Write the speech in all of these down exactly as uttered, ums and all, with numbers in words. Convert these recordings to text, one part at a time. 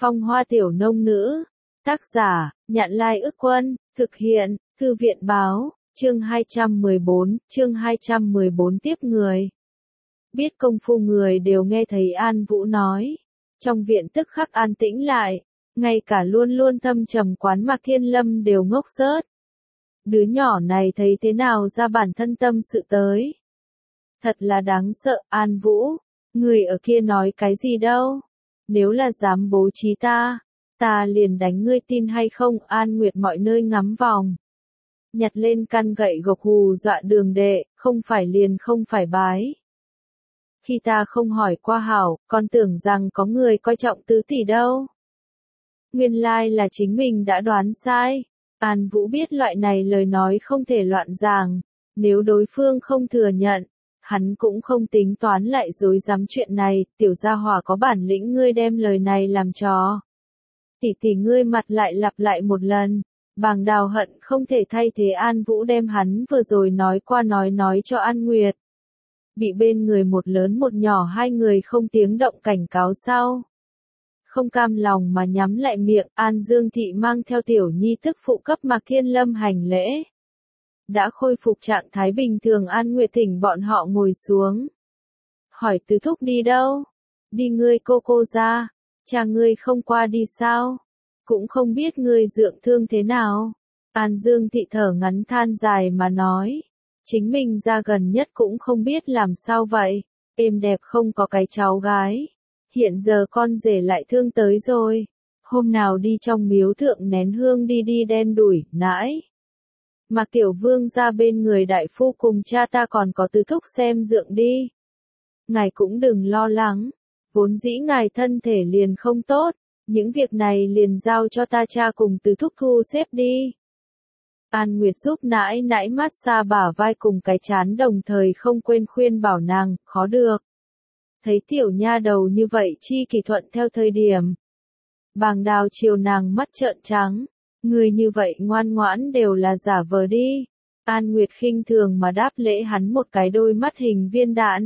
Phong hoa tiểu nông nữ. Tác giả, Nhạn Lai Ức Quân, thực hiện, Thư viện báo, chương hai trăm mười bốn, chương hai trăm mười bốn tiếp người. Biết công phu người đều nghe thấy An Vũ nói. Trong viện tức khắc an tĩnh lại, ngay cả luôn luôn thâm trầm quán Mạc Thiên Lâm đều ngốc rớt. Đứa nhỏ này thấy thế nào ra bản thân tâm sự tới. Thật là đáng sợ, An Vũ, người ở kia nói cái gì đâu. Nếu là dám bố trí ta, ta liền đánh ngươi tin hay không. An Nguyệt mọi nơi ngắm vòng. Nhặt lên căn gậy gộc hù dọa Đường Đệ, không phải liền không phải bái. Khi ta không hỏi qua hảo, còn tưởng rằng có người coi trọng tứ tỷ đâu. Nguyên lai là chính mình đã đoán sai. An Vũ biết loại này lời nói không thể loạn giảng. Nếu đối phương không thừa nhận, hắn cũng không tính toán lại dối dám chuyện này. Tiểu gia hỏa có bản lĩnh, ngươi đem lời này làm trò. Tỷ tỷ ngươi mặt lại lặp lại một lần. Bàng Đào hận không thể thay thế An Vũ đem hắn vừa rồi nói qua nói nói cho An Nguyệt. Bị bên người một lớn một nhỏ hai người không tiếng động cảnh cáo sau. Không cam lòng mà nhắm lại miệng, An Dương Thị mang theo tiểu nhi tức phụ cấp Mạc Thiên Lâm hành lễ. Đã khôi phục trạng thái bình thường, An Nguyệt thỉnh bọn họ ngồi xuống. Hỏi Tứ thúc đi đâu? Đi ngươi cô cô ra, cha ngươi không qua đi sao? Cũng không biết ngươi dưỡng thương thế nào. An Dương Thị thở ngắn than dài mà nói. Chính mình ra gần nhất cũng không biết làm sao vậy. Êm đẹp không có cái cháu gái. Hiện giờ con rể lại thương tới rồi. Hôm nào đi trong miếu thượng nén hương đi đi đen đủi, nãi. Mà Tiểu Vương ra bên người đại phu cùng cha ta còn có Tứ thúc xem dượng đi. Ngài cũng đừng lo lắng. Vốn dĩ ngài thân thể liền không tốt. Những việc này liền giao cho ta cha cùng Tứ thúc thu xếp đi. An Nguyệt giúp nãi nãi mát xa bả vai cùng cái chán, đồng thời không quên khuyên bảo nàng, khó được. Thấy tiểu nha đầu như vậy chi kỳ thuận theo thời điểm. Bàng Đào chiều nàng mắt trợn trắng. Người như vậy ngoan ngoãn đều là giả vờ đi. An Nguyệt khinh thường mà đáp lễ hắn một cái, đôi mắt hình viên đạn.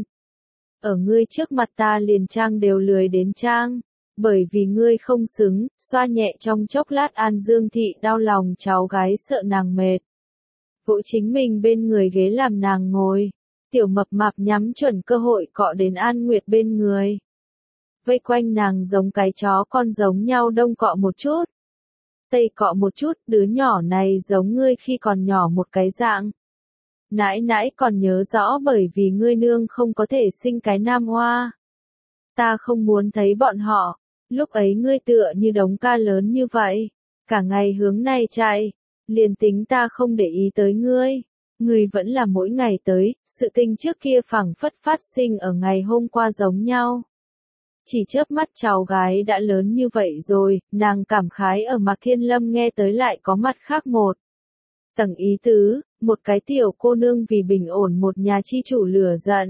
Ở ngươi trước mặt ta liền trang đều lười đến trang. Bởi vì ngươi không xứng, xoa nhẹ trong chốc lát. An Dương Thị đau lòng cháu gái sợ nàng mệt. Vỗ chính mình bên người ghế làm nàng ngồi. Tiểu mập mạp nhắm chuẩn cơ hội cọ đến An Nguyệt bên người. Vây quanh nàng giống cái chó con giống nhau, đông cọ một chút. Tây cọ một chút, đứa nhỏ này giống ngươi khi còn nhỏ một cái dạng. Nãi nãi còn nhớ rõ, bởi vì ngươi nương không có thể sinh cái nam hoa. Ta không muốn thấy bọn họ. Lúc ấy ngươi tựa như đống ca lớn như vậy, cả ngày hướng này chạy, liền tính ta không để ý tới ngươi, ngươi vẫn là mỗi ngày tới. Sự tình trước kia phảng phất phát sinh ở ngày hôm qua giống nhau. Chỉ chớp mắt cháu gái đã lớn như vậy rồi, nàng cảm khái ở Mạc Thiên Lâm nghe tới lại có mặt khác một tầng ý tứ. Một cái tiểu cô nương vì bình ổn một nhà chi chủ lửa giận,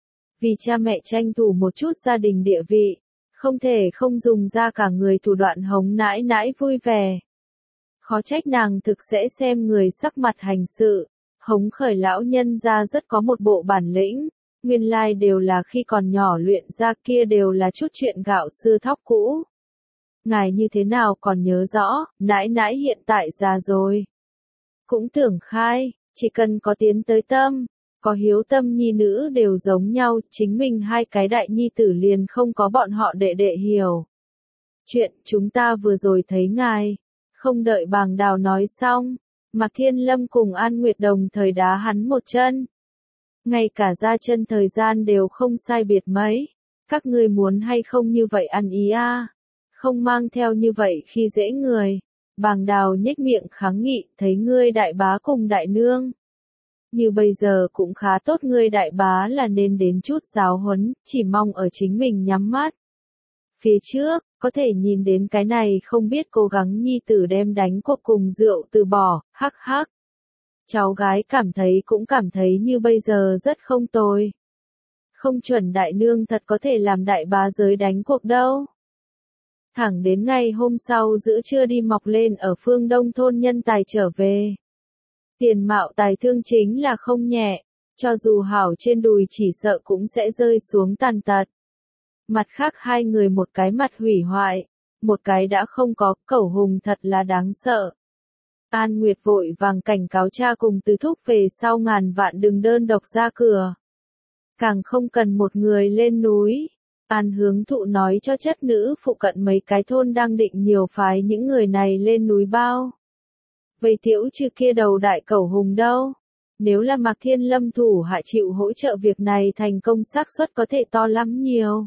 vì cha mẹ tranh thủ một chút gia đình địa vị, không thể không dùng ra cả người thủ đoạn hống nãi nãi vui vẻ. Khó trách nàng thực sẽ xem người sắc mặt hành sự. Hống khởi lão nhân ra rất có một bộ bản lĩnh. Nguyên lai đều là khi còn nhỏ luyện ra, kia đều là chút chuyện gạo xưa thóc cũ. Ngài như thế nào còn nhớ rõ, nãi nãi hiện tại già rồi. Cũng tưởng khai, chỉ cần có tiến tới tâm, có hiếu tâm nhi nữ đều giống nhau, chính mình hai cái đại nhi tử liền không có bọn họ đệ đệ hiểu. Chuyện chúng ta vừa rồi thấy ngài, không đợi Bàng Đào nói xong, Mạc Thiên Lâm cùng An Nguyệt đồng thời đá hắn một chân. Ngay cả ra chân thời gian đều không sai biệt mấy. Các ngươi muốn hay không như vậy ăn ý a? À? Không mang theo như vậy khi dễ người. Bàng Đào nhếch miệng kháng nghị, thấy ngươi đại bá cùng đại nương. Như bây giờ cũng khá tốt, ngươi đại bá là nên đến chút giáo huấn, chỉ mong ở chính mình nhắm mắt. Phía trước, có thể nhìn đến cái này không biết cố gắng nhi tử đem đánh cuộc cùng rượu từ bỏ, hắc hắc. Cháu gái cảm thấy cũng cảm thấy như bây giờ rất không tồi. Không chuẩn đại nương thật có thể làm đại bá giới đánh cuộc đâu. Thẳng đến ngày hôm sau giữa trưa đi mọc lên ở phương Đông thôn nhân tài trở về. Tiền mạo tài thương chính là không nhẹ, cho dù hảo trên đùi chỉ sợ cũng sẽ rơi xuống tàn tật. Mặt khác hai người một cái mặt hủy hoại, một cái đã không có, Cẩu Hùng thật là đáng sợ. An Nguyệt vội vàng cảnh cáo cha cùng Tứ Thúc về sau ngàn vạn đừng đơn độc ra cửa. Càng không cần một người lên núi. An Hướng Thụ nói cho chất nữ phụ cận mấy cái thôn đang định nhiều phái những người này lên núi bao. Vậy Tiễu Trừ kia đầu đại Cẩu Hùng đâu? Nếu là Mạc Thiên Lâm thủ hạ chịu hỗ trợ việc này thành công xác suất có thể to lắm nhiều.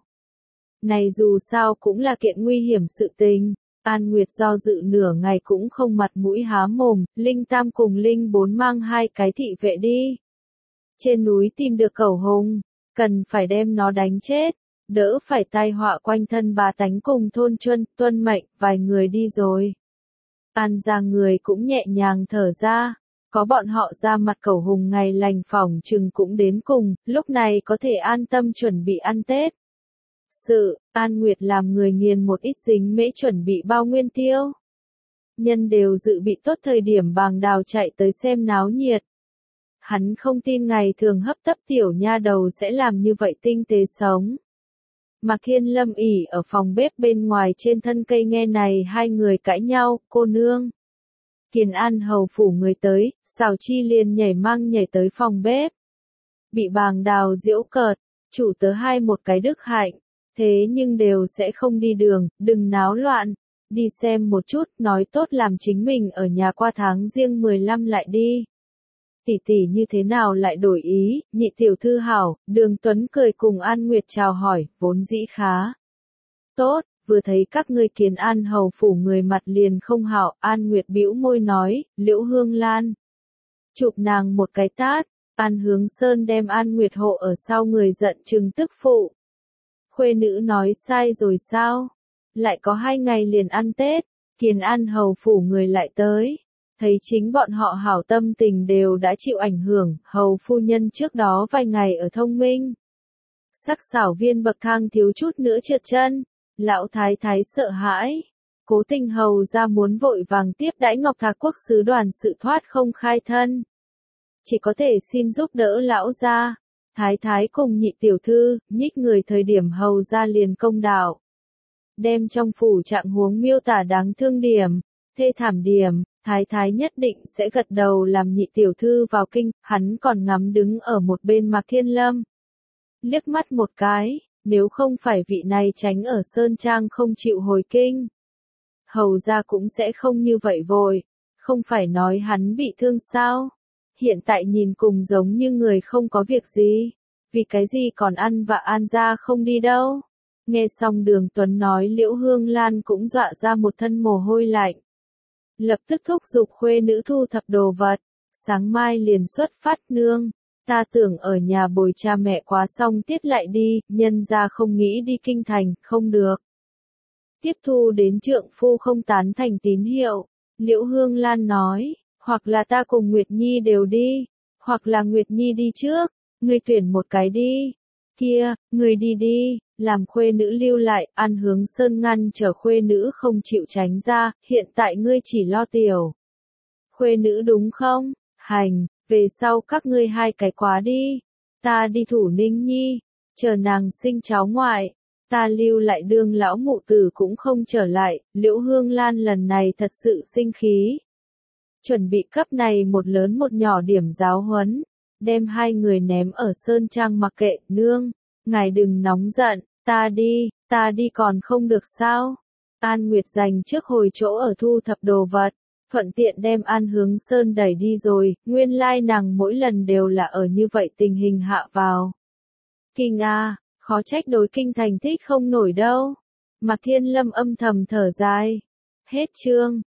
Này dù sao cũng là kiện nguy hiểm sự tình. An Nguyệt do dự nửa ngày cũng không mặt mũi há mồm, Linh Tam cùng Linh Bốn mang hai cái thị vệ đi. Trên núi tìm được Cẩu Hùng, cần phải đem nó đánh chết, đỡ phải tai họa quanh thân bà tánh cùng thôn chuân, tuân mệnh, vài người đi rồi. An ra người cũng nhẹ nhàng thở ra, có bọn họ ra mặt Cẩu Hùng ngày lành phỏng chừng cũng đến cùng, lúc này có thể an tâm chuẩn bị ăn Tết. Sự, An Nguyệt làm người nghiền một ít dính mễ chuẩn bị bao nguyên tiêu. Nhân đều dự bị tốt thời điểm Bàng Đào chạy tới xem náo nhiệt. Hắn không tin ngày thường hấp tấp tiểu nha đầu sẽ làm như vậy tinh tế sống. Mạc Thiên Lâm ỉ ở phòng bếp bên ngoài trên thân cây nghe này hai người cãi nhau, cô nương. Kiền An hầu phủ người tới, Xào Chi liền nhảy mang nhảy tới phòng bếp. Bị Bàng Đào giễu cợt, chủ tớ hai một cái đức hạnh, thế nhưng đều sẽ không đi đường, đừng náo loạn, đi xem một chút, nói tốt làm chính mình ở nhà qua tháng riêng mười lăm lại đi. Tỷ tỷ như thế nào lại đổi ý, nhị tiểu thư hảo, Đường Tuấn cười cùng An Nguyệt chào hỏi, vốn dĩ khá tốt, vừa thấy các ngươi Kiền An hầu phủ người mặt liền không hảo, An Nguyệt bĩu môi nói, Liễu Hương Lan. Chụp nàng một cái tát, An Hướng Sơn đem An Nguyệt hộ ở sau người giận chừng tức phụ. Khuê nữ nói sai rồi sao? Lại có hai ngày liền ăn Tết, Kiền An hầu phủ người lại tới. Thấy chính bọn họ hảo tâm tình đều đã chịu ảnh hưởng, hầu phu nhân trước đó vài ngày ở Thông Minh. Sắc xảo viên bậc thang thiếu chút nữa trượt chân, lão thái thái sợ hãi. Cố Tình hầu ra muốn vội vàng tiếp đãi Ngọc Thạc quốc sứ đoàn sự thoát không khai thân. Chỉ có thể xin giúp đỡ lão gia. Thái thái cùng nhị tiểu thư, nhích người thời điểm hầu ra liền công đạo. Đem trong phủ trạng huống miêu tả đáng thương điểm, thê thảm điểm, thái thái nhất định sẽ gật đầu làm nhị tiểu thư vào kinh, hắn còn ngắm đứng ở một bên Mạc Thiên Lâm. Liếc mắt một cái, nếu không phải vị này tránh ở Sơn Trang không chịu hồi kinh. Hầu ra cũng sẽ không như vậy vội, không phải nói hắn bị thương sao. Hiện tại nhìn cùng giống như người không có việc gì, vì cái gì còn ăn và an ra không đi đâu. Nghe xong Đường Tuấn nói Liễu Hương Lan cũng dọa ra một thân mồ hôi lạnh. Lập tức thúc giục khuê nữ thu thập đồ vật, sáng mai liền xuất phát nương. Ta tưởng ở nhà bồi cha mẹ quá xong tiết lại đi, nhân ra không nghĩ đi kinh thành, không được. Tiếp thu đến trượng phu không tán thành tín hiệu, Liễu Hương Lan nói. Hoặc là ta cùng Nguyệt Nhi đều đi, hoặc là Nguyệt Nhi đi trước, ngươi tuyển một cái đi. Kia, ngươi đi đi, làm khuê nữ lưu lại, An Hướng Sơn ngăn trở khuê nữ không chịu tránh ra, hiện tại ngươi chỉ lo tiểu. Khuê nữ đúng không? Hành, về sau các ngươi hai cái quá đi. Ta đi thủ Ninh Nhi, chờ nàng sinh cháu ngoại. Ta lưu lại đương lão mụ tử cũng không trở lại, Liễu Hương Lan lần này thật sự sinh khí. Chuẩn bị cấp này một lớn một nhỏ điểm giáo huấn, đem hai người ném ở Sơn Trang mặc kệ, nương, ngài đừng nóng giận, ta đi, ta đi còn không được sao. An Nguyệt dành trước hồi chỗ ở thu thập đồ vật, thuận tiện đem An Hướng Sơn đẩy đi rồi, nguyên lai nàng mỗi lần đều là ở như vậy tình hình hạ vào. Kinh a, khó trách đối kinh thành thích không nổi đâu. Mạc Thiên Lâm âm thầm thở dài. Hết chương.